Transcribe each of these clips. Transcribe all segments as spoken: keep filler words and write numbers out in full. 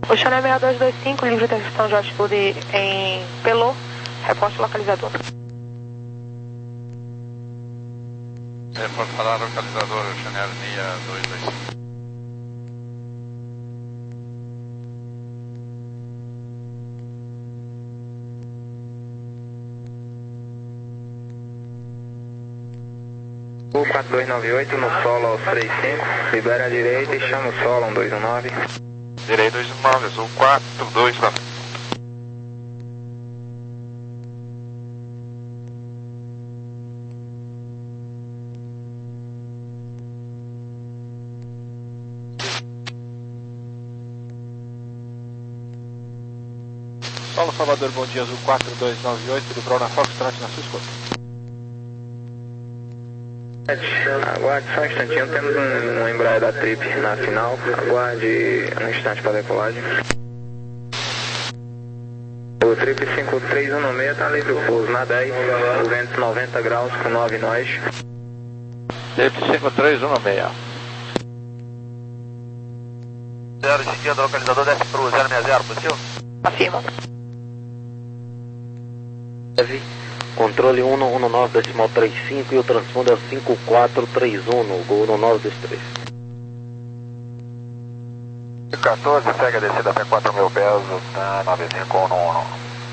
O Chanel seis dois dois cinco, livre de restrição de altitude em Pelô, reporte localizador. Reporte para localizador, Chanel seis dois dois cinco. O quatro dois nove oito no solo aos três cinco, libera a direita e chama o solo um dois um nove. Direito dois um nove, azul quatro dois nove. Solo Salvador, bom dia, azul quatro dois nove oito, do Brona Foxtrot na sua escuta. Aguarde só um instantinho, temos um, um Embraer da Trip na final, aguarde um instante para a decolagem. O Trip cinco três um seis está livre o pouso na dez, duzentos e noventa graus com nove nós. Trip cinco três um seis. zero de esquerda, localizador desce para o zero seis zero, positivo? Afirma. Controle um um nove decimal trinta e cinco e o transponder é o cinco quatro três um no Gol um nove dois três. quatorze, segue a descida até quatro mil pés, tá nove cinco um um.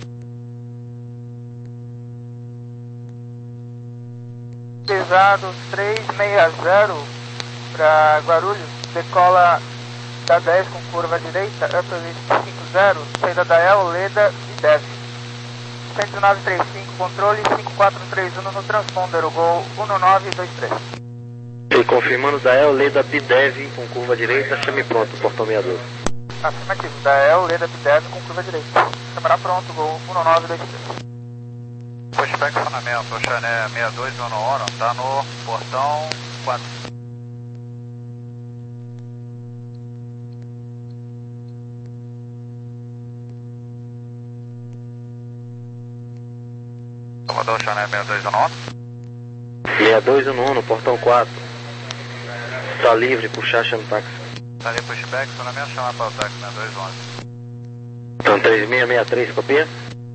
Pesado três seis zero para Guarulhos, decola da dez com curva direita, Upper cinco zero, saída da El, Leda e desce. cento e nove trinta e cinco, controle cinco quatro três um no transponder, o Gol um nove dois três. E confirmando da El, Leda, Bidev com curva direita, chame pronto, portão sessenta e dois. Afirmativo, da El, Leda, Bidev com curva direita. Chamará pronto, Gol um nove dois três. Pushback funcionamento, o Chanel seis dois um um, está no portão quatro. Salvador, Chanel seis dois um um. seis dois um um no portão quatro. Está livre, puxar, chama o táxi. Está ali pushback, funcionamento, chamar para o táxi seis dois um um. Então três seis seis três, copia?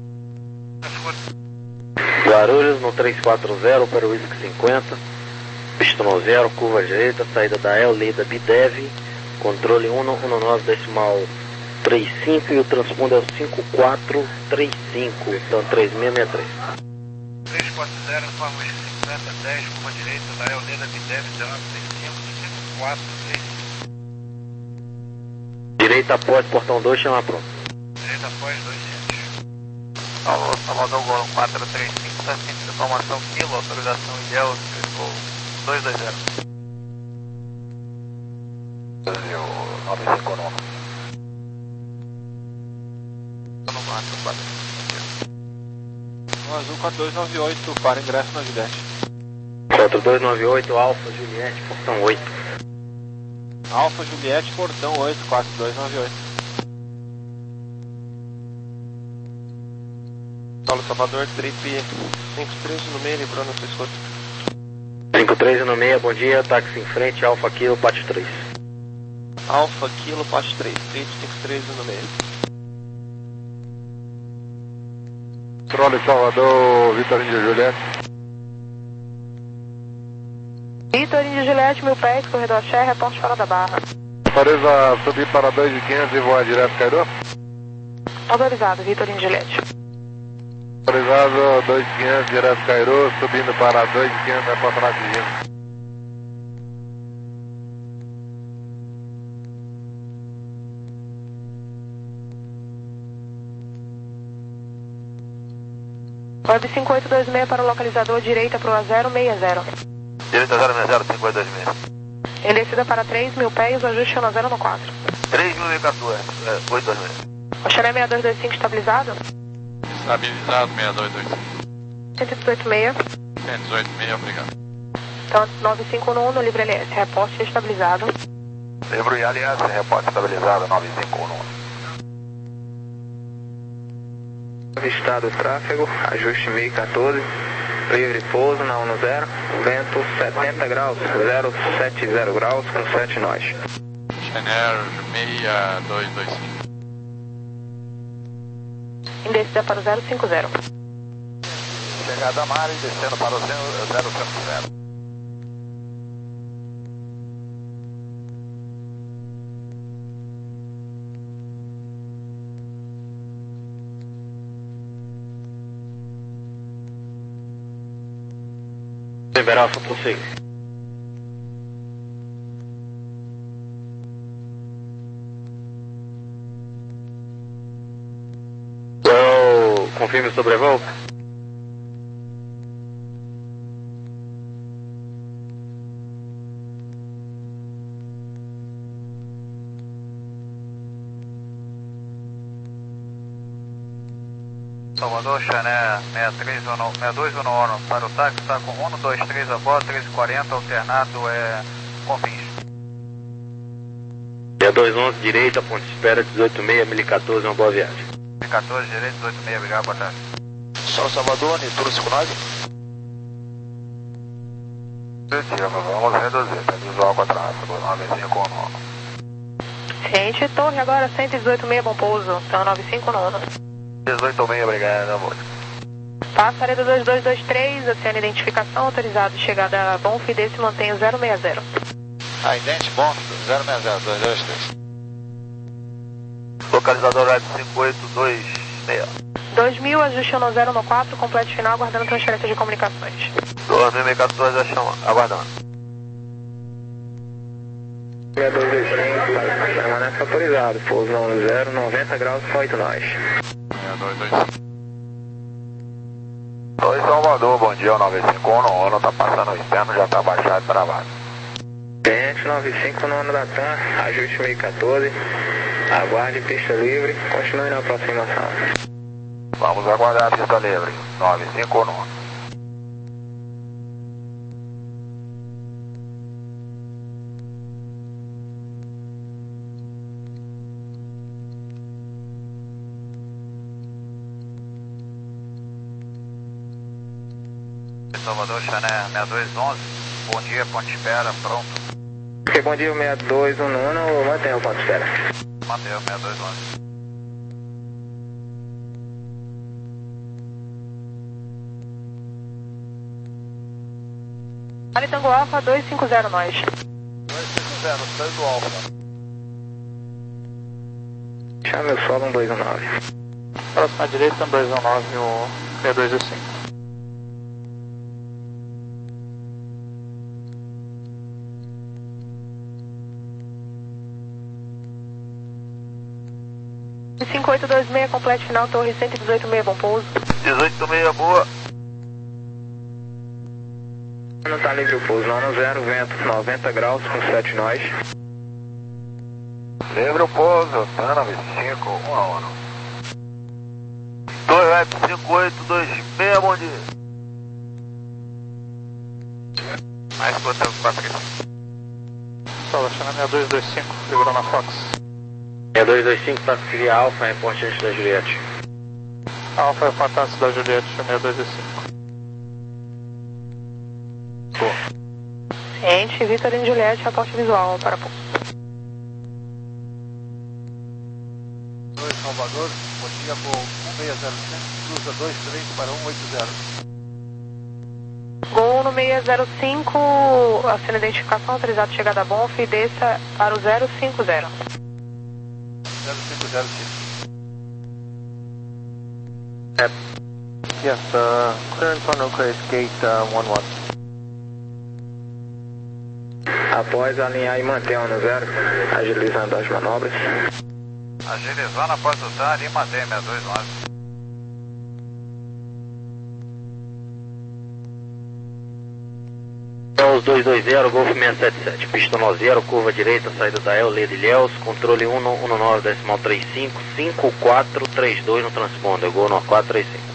Guarulhos no três quatro zero para o Whisky cinquenta. Pistão zero, curva direita, saída da El, Leda, Bidev. Controle um um nove decimal trinta e cinco e o transponder é o cinco quatro três cinco. Então três seis seis três. três quatro zero, forma Whisky cinquenta, dez, curva direita, da El, Leda, Bidev, dezenove trinta e cinco, cinco quatro três cinco. Direita após, portão dois, chama pronto. Direita após, dois centros. Alô, Salvador, Gol quatro três cinco, está sentindo informação quilo, autorização ideal, Gol dois dois zero. Brasil, nove cinco um. Eu não mato, quatro. Azul quatro dois nove oito, para ingresso na Juliette. quatro dois nove oito, Alfa Juliette, portão oito. Alfa Juliette, portão oito, quatro dois nove oito. Paulo Salvador, Trip cinco três no meio, lembrou na sua escuta. cinco três no meio, bom dia, táxi em frente, Alfa Kilo, Pátio três. Alfa Kilo, Pátio três, Trip cinco três no meio. Controle Salvador, Vitorino de Juliette. Vitorino de Juliette, mil pés, corredor Cher, reporte fora da barra. Autoriza subir para dois mil e quinhentos e voar direto, Cairo. Autorizado, Vitorino de Juliette. Autorizado, dois mil e quinhentos, direto Cairo, subindo para dois mil e quinhentos, reporta na Tigina. Web cinco oito dois seis para o localizador, direita para o zero seis zero. Direita zero seis zero, cinco oito dois seis. Em descida para três mil pés, o ajuste é zero no quatro. três mil e quatorze, é, oito dois seis. O Chanel seis dois dois cinco estabilizado? Estabilizado, seis dois dois cinco. cento e dezoito seis. cento e dezoito seis, obrigado. Então, nove cinco um um no Livre L S, reporte estabilizado. Livre L S, reporte estabilizado, nove cinco um um. Avistado o tráfego, ajuste mil e quatorze, livre pouso na um zero, vento setenta graus, zero setenta graus com sete nós. Chanel seis dois dois cinco. Indecida para o zero cinco zero. Chegada a Mari, descendo para o zero cinco zero. Liberar, só prossiga. Eu confirme o sobrevoo. Salvador, Chané seis dois um um para o táxi, está com um dois três a bordo, treze e quarenta, alternado é Confins. seis dois onze, direita, ponte de espera, dezoito seis, mil e quatorze, uma boa viagem. mil e quatorze, direita, dezoito seis, obrigado, boa tarde. São Salvador, Nituro cinco nove. Vamos reduzir, tá visual com a tráfego, nove cinco nove. Ciente, torre agora cento e dezoito seis, bom pouso, então nove cinco nove. dezoito seis, obrigado, amor. Passareda dois dois dois três, oceano identificação, autorizado, chegada a bom, Fidesse, mantém o zero seis zero. A idente, bom, zero seis zero, dois dois três. Localizador rádio cinco oito dois seis. dois mil, ajuste no zero no quatro, completo final, aguardando transferência de comunicações. dois mil e quatorze, aguardando. seis dois dois cinco, permanece autorizado, pouso no zero, noventa graus com oito nós. seis dois dois cinco. Oi, Salvador, bom dia, o nove cinco um, não tá passando o externo, já tá baixado e travado. Cliente nove cinco nove da T A M, ajuste mil e quatorze, aguarde pista livre, continue na aproximação. Vamos aguardar a pista livre, nove cinco nove. Salvador, Chané seis dois onze, bom dia, ponte de espera, pronto. Ok, bom dia, seis dois um um, mantenha o ponto de espera. Mantenha o seis dois onze. Vale Tango Alfa dois cinco zero nós. dois cinco zero, sai do Alfa. Chame o solo um dois um nove. Próxima direita, um dois um nove, o seis dois dois cinco. cinco oito dois seis, completo final, torre cento e dezoito seis, bom pouso. dezoito seis, boa. Não tá livre o pouso, não no zero, vento noventa graus com sete nós. Livre o pouso, tá nove cinco um a um. dois web cinco oito dois seis, bom dia. Mais botão quatro aqui. Só, China seis dois dois cinco, livrou na Fox. seis dois dois cinco, táxi via Alfa, reporte antes da Juliette. Alfa é fantástico da Juliette, seis dois dois cinco. Ciente, Vitorino Juliette, reporte visual para pouco. dois Salvador, bom dia, voo um seis zero cinco, cruza dois três para um oito zero. Gol no seis zero cinco, assina identificação, autorizado, chegada a bom, desça para o zero cinco zero. zero cinco zero cinco. Yes, uh, clearance on Oak Gate uh, one one. Após alinhar e manter no zero, agilizando as manobras. Agilizando após usar e manter seis dois nove. Os dois dois zero, Golf seis sete sete, pista nove zero, curva direita, saída da El, Leda Ilhéus, controle um um nove, decimal trinta e cinco, cinco quatro três dois no transponder, Gol no quatro três cinco.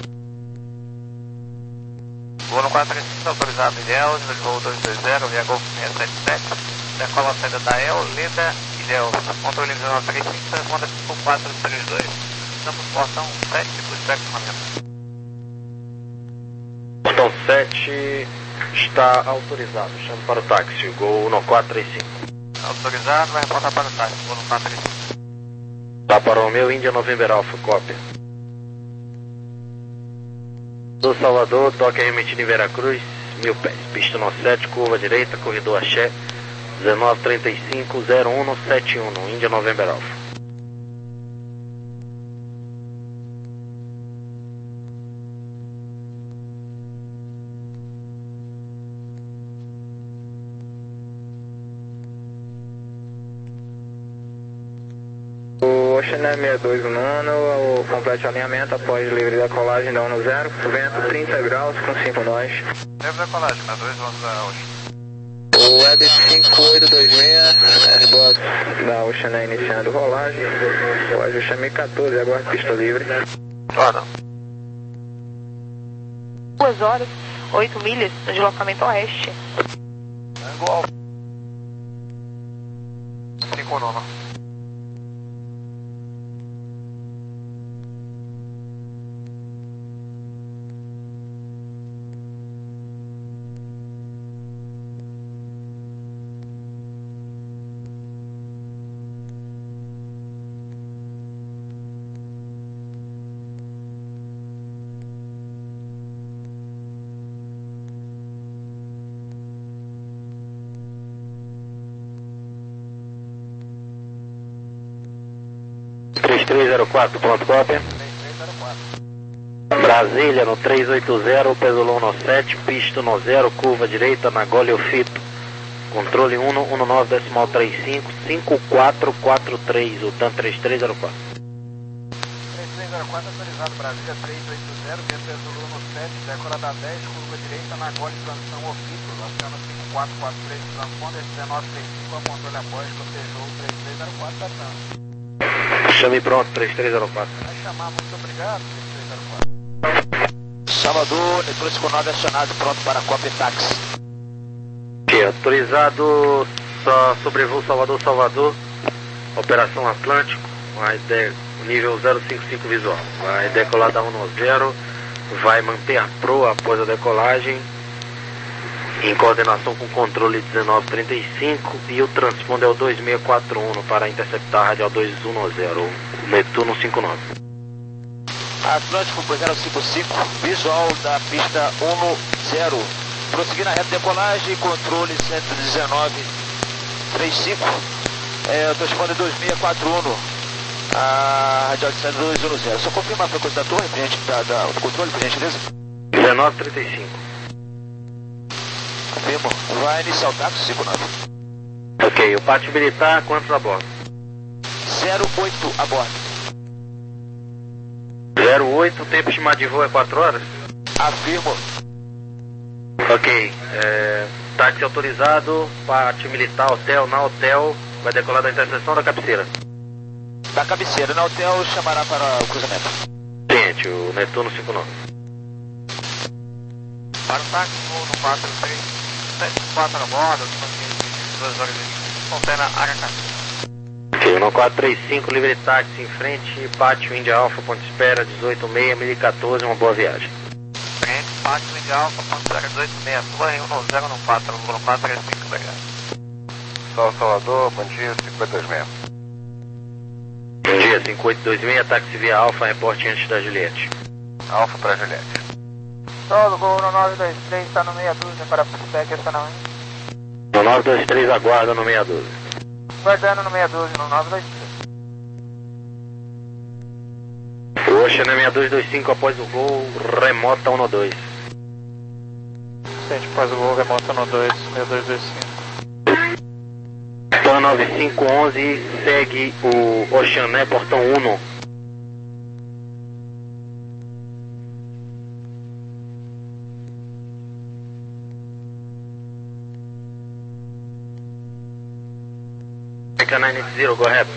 Gol no quatro três cinco, autorizado Ilhéus, voo dois dois zero, via Golf seis sete sete, decola a saída da El, Leda Ilhéus, controle um três cinco, transponder cinco quatro três dois. Estamos no portão sete, do espectro. Portão sete está autorizado, chame para o táxi, Gol no quatro três cinco. Autorizado, vai reportar para o táxi, Gol no quatro três cinco. Tá para o meu Índia November Alpha, cópia. Do Salvador, toque remetido em Veracruz, mil pés, pista no sete, curva direita, corredor Axé, dezenove trinta e cinco, zero um sete um, Índia November Alpha. O Ocean sessenta e dois nono, o complete alinhamento após livre decolagem da um zero, vento trinta graus com cinco nós. Livre decolagem, sessenta e dois onze da Ocean. O Web cinco oito dois seis, Airbus da Ocean iniciando rolagem, o ajuste M quatorze, aguarde pista livre. Roda. duas horas, oito milhas, no deslocamento oeste. Tango Alfa. cinco nono. três três zero quatro, pronto, cópia. Brasília no três oito zero, peso no sete, pista no zero, curva direita, na Golio Fito. Controle um um nove decimal trinta e cinco, cinco quatro quatro três, o TAM três três zero quatro. três três zero quatro autorizado, Brasília três oito zero, vento peso no sete, décora da dez, curva direita, na Golio transição Ofito, oceano cinco quatro quatro três, transponder dezenove trinta e cinco, a controle após, cotejou três três zero quatro, da TAM. Chame pronto, três três zero quatro. Vai chamar, muito obrigado, três três zero quatro. Salvador, Nitroso cinco nove acionado, pronto para cópia e táxi. Ok, autorizado, só sobrevoo Salvador, Salvador, Operação Atlântico, vai de, nível zero cinco cinco visual, vai decolar da um zero, vai manter a proa após a decolagem, em coordenação com o controle dezenove trinta e cinco e o transponder é o dois seis quatro um para interceptar a radial dois um zero, Netuno cinco nove. Atlântico zero cinco cinco, visual da pista um zero. Prosseguir na reta de decolagem, controle cento e dezenove trinta e cinco, é, o transponder dois seis quatro um, a radial de dois um zero. Só confirmar a frequência da torre, da, da, do controle, por gentileza? dezenove trinta e cinco. Confirmo. Vai iniciar o táxi cinco nove. Ok, o pátio militar, quantos a bordo? zero oito a bordo. zero oito, tempo estimado de voo é quatro horas? Afirmo. Ok, é, táxi autorizado, pátio militar, hotel, na hotel, vai decolar da interseção da cabeceira. Da cabeceira, na hotel, chamará para o cruzamento. Gente, o Netuno cinco nove. Para o táxi, voo no quatro três sete quatro a bordo, duas horas e contém na área cabeceira. Ok, no quatro três cinco, livre táxi em frente, pátio Índia Alfa, ponto de espera, dezoito seis, mil e quatorze, uma boa viagem. Frente, pátio Índia Alfa, ponto zero dezoito seis, torre um zero no quatro, no quatro três cinco, obrigado. Sol Salvador, bom dia, cinco oito dois seis. Bom dia, cinco oito dois seis, táxi via Alfa, reporte antes da Juliette. Alfa para Juliette. Solo, voo no nove dois três, está no meia dúzia para feedback essa não, hein? No nove dois três, aguarda no seis doze. Guardando no meia dúzia, no nove dois três. O Ocean seis dois dois cinco após o voo, remota um dois. Sente, após o voo, remota um dois, seis dois dois cinco. TAM nove cinco um um, segue o Oceané, portão um. America nine eight zero, go ahead.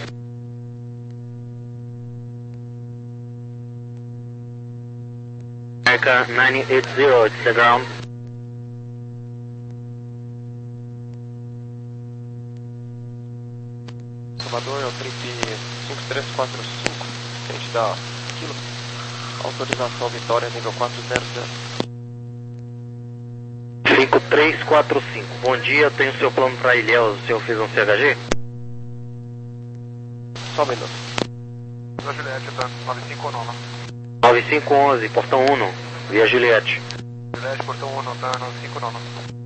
America nine eight zero, it's the ground. Salvador é o trip cinco três quatro cinco, frente da Kilo. Autorização Vitória, nível quatro zero zero. cinco três quatro cinco, bom dia, tenho seu plano para Ilhéus, o senhor fez um C H G? Só um minuto. Sou Juliette, tá nove cinco nove. nove cinco um um, portão um. Via Juliette. Juliette, portão um, notando cinco nono.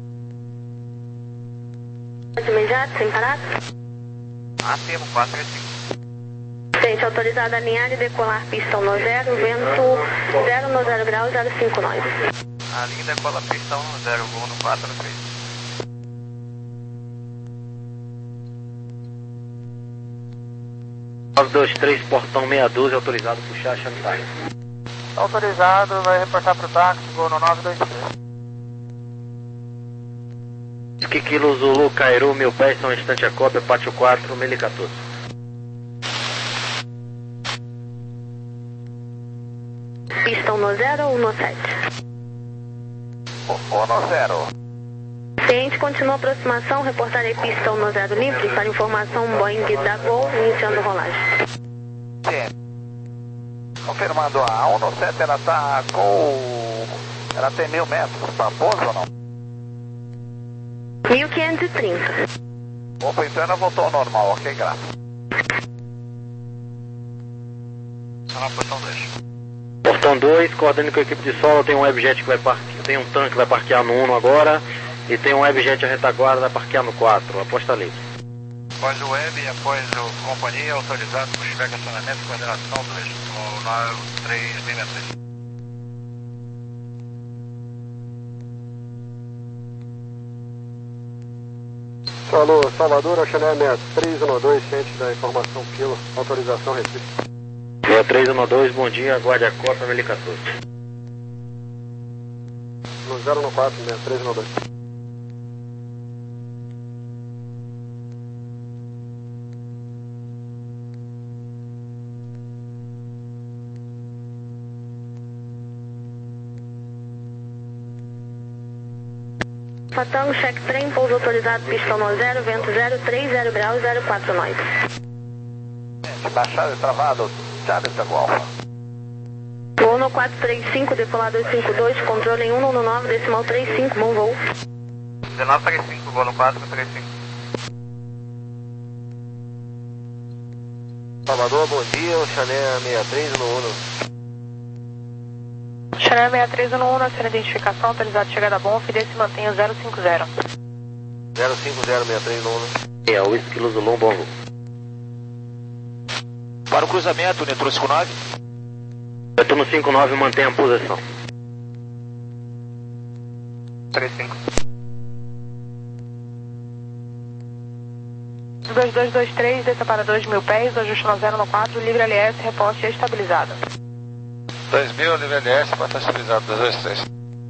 Imediato, sem parar. Afirmo, quatro três cinco. Gente, autorizado a alinhar e decolar pistão no zero, vento zero no zero graus, zero cinco nós. A linha decola pistão no zero, voo no quatro três. nove dois três, portão seis doze, autorizado a puxar a Shanghai. Autorizado, vai reportar pro táxi, voo no nove dois três. Que Kilo Zulu, Cairu, mil pés, são instante a cópia, pátio quatro, mil e quatorze. Pistão no zero ou no sete? Ou no zero. Ciente, continua a aproximação, reportarei pistão no zero livre para informação Boeing da Gol, iniciando rolagem. Sim. Confirmando a um no sete, ela tá com... Ela tem mil metros para pouso ou não? mil quinhentos e trinta. Opa, então ela voltou ao normal, ok, graças. Tá, portão dois. Portão dois, coordenando com a equipe de solo, tem um webjet que vai parquear, tem um tanque que vai parquear no um agora, e tem um webjet a retaguarda vai parquear no quatro, aposta livre. Após o web e após o companhia, autorizado por chegar estacionamento e coordenação dois, o nove três seis três. Alô, Salvador, Oxané sessenta e três um dois, ciente da informação Kilo, autorização Recife. sessenta e três um dois, bom dia, aguarde a cópia, mil e quatorze. No zero no quatro, sessenta e três um dois. Fatango, check trem, pouso autorizado, pistão no zero, vento zero três zero graus, zero quatro nós. Baixado e travado, Charles Tango Alfa. Voo no quatro três cinco, decolar dois cinco dois, controle em um no nove, decimal três cinco, bom voo. dezenove três cinco, voo no quatro três cinco. Salvador, bom dia, Oxané sessenta e três no um. Chanel sessenta e três no um, nossa identificação, autorizado chegada bom, Fidesz se mantenha zero cinco zero. zero cinco zero, sessenta e três no um. É, o Whisky Zulu, bom voo. Para o cruzamento, Netuno cinco nove. Netuno cinco nove, mantenha a posição. três cinco. dois dois dois três, desça para dois mil pés, ajuste no zero no quatro, livre L S, reposte estabilizado. dois mil, nível L S, para estar estabilizado, dois dois três.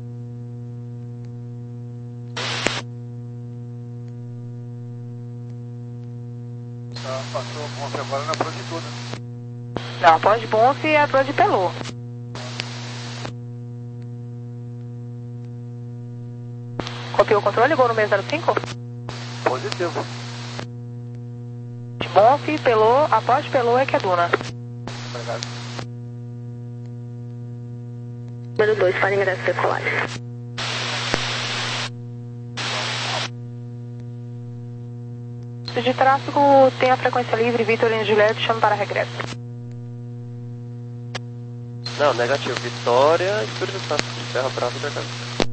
Tá, passou o ponto agora na Pro de tudo. Não, após Bonf é a Pro de Pelô. Copiou o controle, gol no meio zero cinco? Positivo. Bonf, Pelô, após Pelô é que é Duna. Obrigado. Número dois, para ingresso decolagem. De tráfego, tem a frequência livre, Vitor e Juliette, chama para regresso. Não, negativo. Vitória, Espírito Santo, Serra Brava e Bergamo.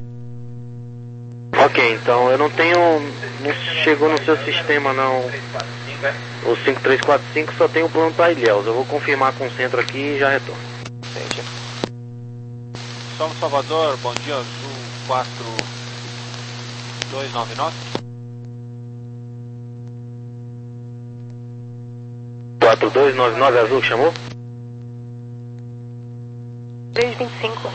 Ok, então eu não tenho, não chegou no seu sistema não, o cinco três quatro cinco, só tem o plano para Ilhéus. Eu vou confirmar com o centro aqui e já retorno. Entendi. São Salvador, bom dia, Azul quatro dois nove nove. quatro dois nove nove, Azul, chamou? três vinte e cinco.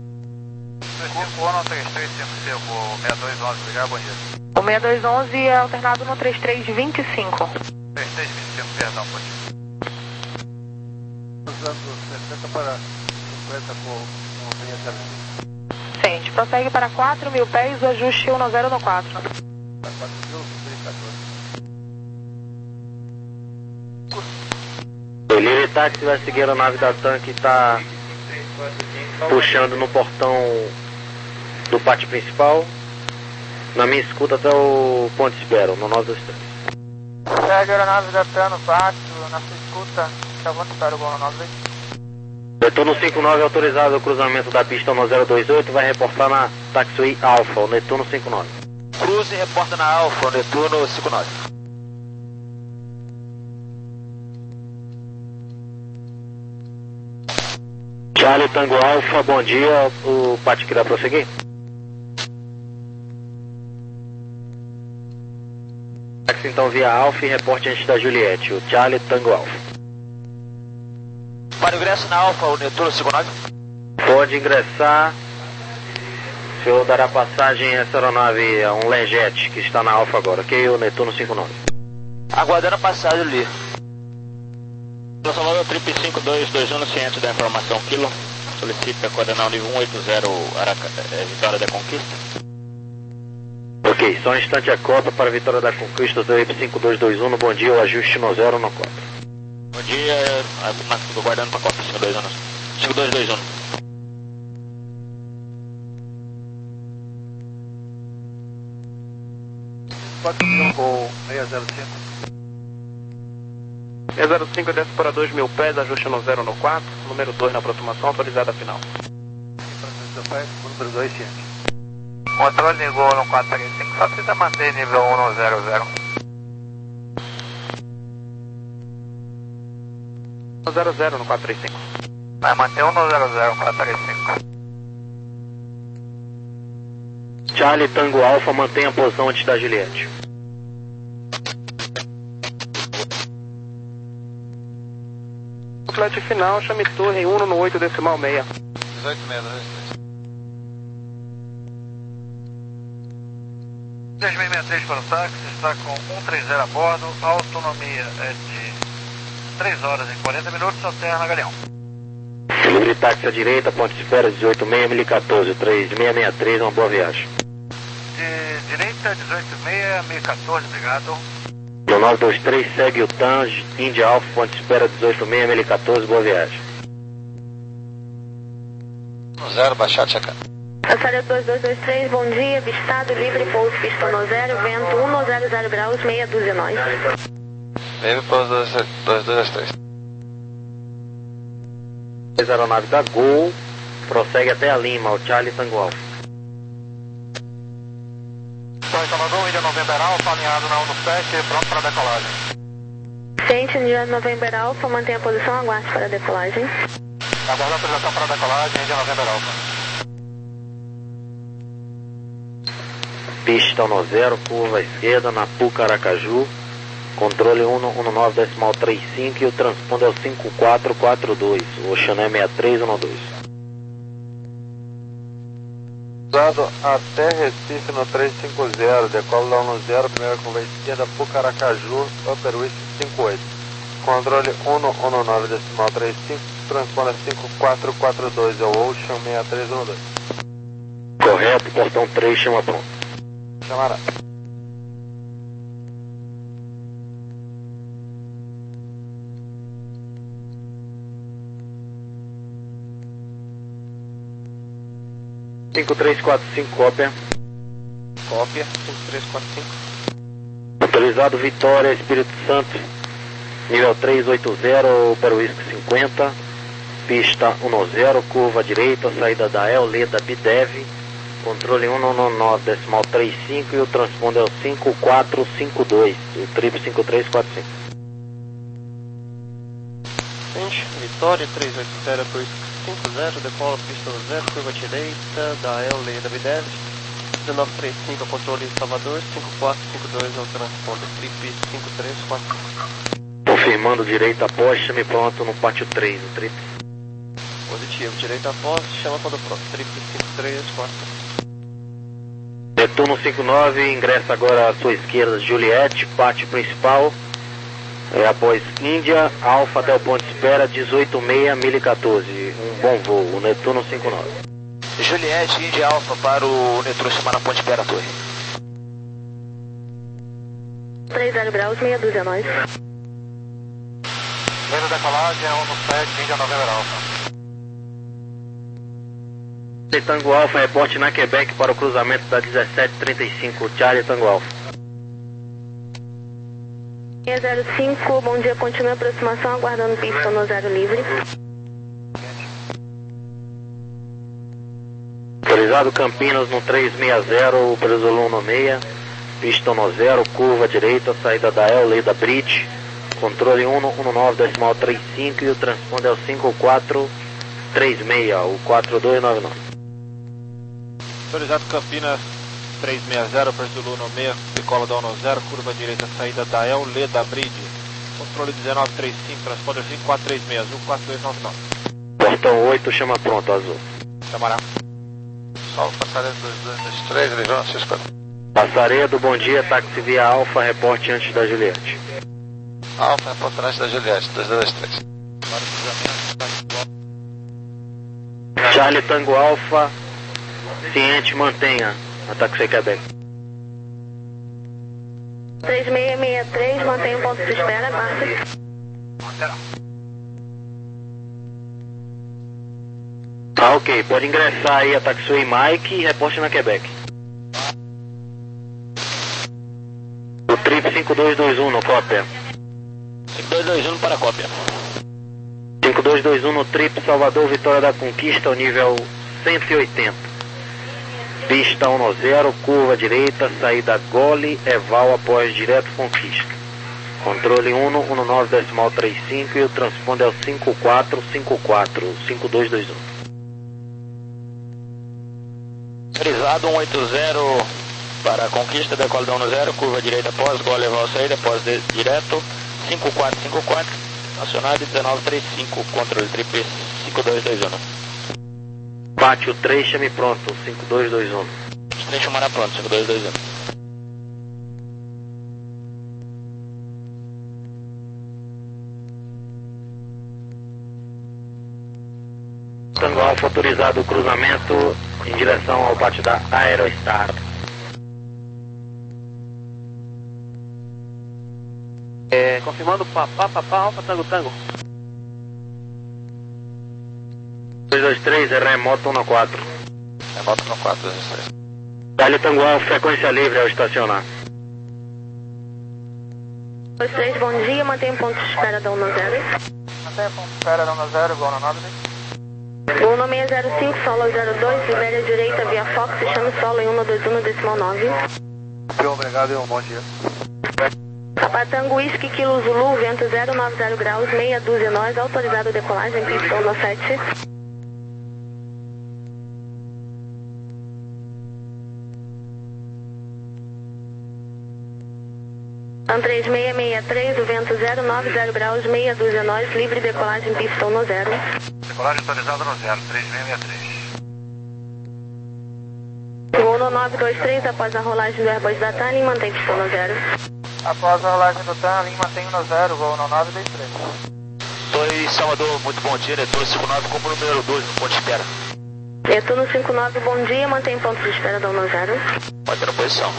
Ono três três cinco cinco, seis dois onze, obrigado, bom dia. O seis dois onze é alternado no três três vinte e cinco. três três vinte e cinco, perdão, bom dia. Usando sessenta para cinquenta por companhia zero cinco. Sente, prossegue para quatro mil pés, o ajuste um no zero no quatro. Para quatro mil, três quatorze. O Lily Táxi vai seguir a nave da tanque e está puxando no portão do pátio principal. Na minha escuta até o ponto de espera, no nove dois três. Segue a aeronave da TAN no pátio, na sua escuta, já vou estar o gol no nove dois. Netuno cinco nove autorizado o cruzamento da pista no zero dois oito, vai reportar na Taxiway Alpha, o Netuno cinco nove. Cruze e reporta na Alpha, o Netuno cinco nove. Charlie Tango Alpha, bom dia, o Pati queria prosseguir? Táxi então via Alpha e reporte antes da Juliette, o Charlie Tango Alpha. Para o ingresso na Alpha, o Netuno cinco nove. Pode ingressar. O senhor dará passagem a essa aeronave, a um Learjet, que está na Alpha agora, ok? O Netuno cinco nove. Aguardando a passagem ali. Salvador, trip cinco dois dois um, ciente da informação Kilo. Solicita coordenada nível cento e oitenta, Araca, é, Vitória da Conquista. Ok, só um instante a cota para a Vitória da Conquista, trip cinco dois dois um, no bom dia, o ajuste no zero no cota. Bom dia, estou guardando para a cota cinco dois um. cinco dois dois um. quatro cinco seis zero cinco. seis zero cinco desce para dois mil pés, ajuste no zero no quatro, número dois na aproximação, autorizada final. Número dois, ciente. Controle ligou no quatro três cinco, só precisa manter nível um no zero zero. zero zero no quatro três cinco. Vai manter um no zero zero, quatro três cinco. Charlie Tango Alpha, mantenha a posição antes da Juliette. Flat final, chame torre um no oito decimal seis. dezoito meia, dezoito três seis seis três para o táxi, está com cento e trinta a bordo, a autonomia é de três horas e quarenta minutos, alterna Galeão. Livre táxi à direita, ponte de espera dezoito seis, mil e quatorze, três seis seis três, uma boa viagem. De direita, dezoito seis, mil e quatorze, obrigado. No nove dois três segue o T A N, Índia Alpha, ponte de espera dezoito seis, mil e quatorze, boa viagem. No zero, baixar, checar. Passaria dois dois dois três, bom dia, avistado, livre, pouso, pista no zero, vento um no zero zero graus, meia dúzia nós. Livre, pouso dois dois dois três. A aeronave da Gol prossegue até a Lima, o Charlie Tango Alpha. São Salvador, Índia November Alpha, alinhado na um no sete, pronto para decolagem. Ciente, Índia November Alpha, mantenha a posição, aguarde para a decolagem. Aguarda a autorização para decolagem, Índia November Alpha. Pista no zero, curva à esquerda, na Puca Aracaju. Controle um nove decimal trinta e cinco e o transponder é o cinco quatro quatro dois, o Oceané sessenta e três um dois. Usado até Recife no trezentos e cinquenta, decola da um no zero, primeira curva à esquerda, Puca Aracaju, Upper West cinquenta e oito. Controle um nove decimal trinta e cinco, transponder cinco quatro quatro dois, é o Ocean sessenta e três um dois. Correto, portão três, chama pronto. Chamará. cinco três quatro cinco, cópia. Cópia, cinco três quatro cinco. Autorizado Vitória, Espírito Santo, nível trezentos e oitenta, para o Whisky cinquenta, pista um no zero, curva direita, saída da El, Leda, Bidev, controle um nove decimal trinta e cinco e o transponder é o cinco quatro cinco dois, o trip cinco três quatro cinco. Gente, Vitória, trezentos e oitenta, para o cinco zero, decola pista no zero, curva direita, da El, Leda, Bidev, dezenove trinta e cinco, controle Salvador, cinco quatro cinco dois é o transponder, trip cinco três quatro cinco. Confirmando direita após, chame pronto no pátio três, o trip. Positivo, direita após, chama quando pronto, trip cinco três quatro cinco. Netuno cinco nove, ingressa agora à sua esquerda, Juliette, pátio principal, é, após Índia, Alfa até o ponto de espera, dezoito seis, mil e quatorze, um bom voo, o Netuno cinco nove. Juliette, Índia Alpha para o Netuno chamar na ponte de espera, torre. trinta graus, meia dúzia nós. Vendo decolagem, um no sete, Índia November Alpha. Tango Alpha, reporte na Quebec para o cruzamento da dezessete trinta e cinco, Charlie Tango Alpha. zero cinco, bom dia, continua a aproximação, aguardando pista no zero livre. Autorizado Campinas no trezentos e sessenta, pelo Zulu um seis, pista um zero, curva direita, saída da El, lei da Bridge, controle um um nove decimal trinta e cinco e o transponder é o cinco quatro três seis, o quatro dois nove nove. Autorizado Campinas trezentos e sessenta, pelo Zulu um seis, decola da um zero, curva direita, saída da El, lei da Bridge, controle dezenove trinta e cinco, transponder cinco quatro três seis, azul quatro dois nove nove. Portão oito, chama pronto, azul. Chamará. Salve, Passaredo dois dois dois três, região Cisco. Passaredo, bom dia, táxi via Alfa, reporte antes da Juliette. Alfa, reporte antes da Juliette, dois dois três. Charlie Tango Alfa, ciente, mantenha, a táxi Quebec. três seis seis três, mantenha o ponto de espera, passa. Ah, ok, pode ingressar aí a Taxway Mike e reporte na Quebec. O trip cinco dois dois um no cópia. cinco dois dois um para a cópia. cinco dois dois um no trip Salvador Vitória da Conquista, ao nível cento e oitenta. Pista um zero, curva direita, saída Gole, Eval após direto Conquista. Controle um um nove decimal trinta e cinco e o transponder é o cinco quatro cinco quatro, cinco dois dois um. Autorizado um oito zero para a Conquista, decola da um zero, curva direita após, Gole, Eval saída, após de, direto, cinco quatro cinco quatro, acionado dezenove trinta e cinco, controle trip cinco dois dois um. Bate o três, chame pronto, cinco dois dois um. Os três chamará pronto, cinco dois dois um. Tango Alfa autorizado o cruzamento em direção ao pátio da Aerostar. É, confirmando papá, papá, Alfa, Tango, Tango. dois dois três, é remoto um quatro. Remoto um quatro, dois dois três. Dá-lhe Tango Alfa, frequência livre ao estacionar. dois três, bom dia, mantenha o ponto de espera da um zero. Mantenha o ponto de espera da um zero, igual na nove. Gol no seis zero cinco, solo zero dois, libere direita via Fox, chame solo em um dois um decimal nove. Obrigado e um bom dia. Papatango Whisky, Kilo Zulu, vento zero nove zero graus, meia dúzia nós, autorizado decolagem, pista um sete. An três seis seis três, o vento zero nove zero graus, meia dúzia nós, livre decolagem, pista um zero. Decolagem autorizada no zero, três seis seis três. Gol no nove dois três, após a rolagem do Airbus da Tallinn, mantém pista um zero. Após a rolagem do Tallinn, mantém no zero, gol no nove dois três. dois Salvador, muito bom dia, Netuno cinco nove como número dois no ponto de espera. Netuno cinco nove, bom dia, mantém ponto de espera da um zero. Pode ter na posição.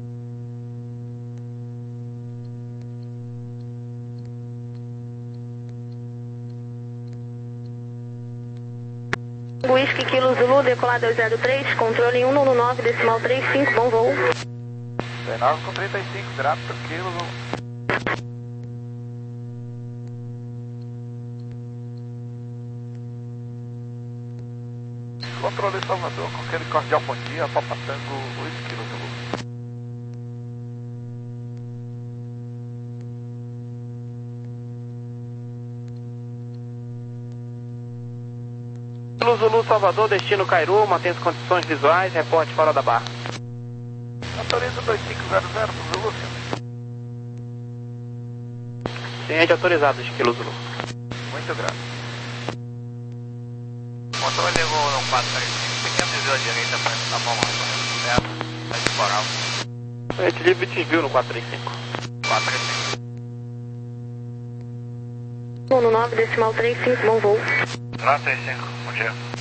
Whisky Kilo Zulu, decolado dois zero três, controle um nove decimal trinta e cinco, bom voo. dezenove com trinta e cinco, grato por quilo. Controle Salvador, com aquele cordial bom dia, Papatango, oito quilos Zulu. Kilo Zulu, Salvador, destino Cairu, mantém as condições visuais, reporte fora da barra. Autoriza dois cinco zero zero pro Zulu, senhor. Ciente autorizado de Kilo Zulu. Muito grato. Controle levou no quatro três cinco, pequeno desvio à direita para a mão mais certo, vai disparar. A gente livre desvio no quatro três cinco. quatro três cinco. um nove decimal trinta e cinco, bom voo. quatro três cinco, bom dia.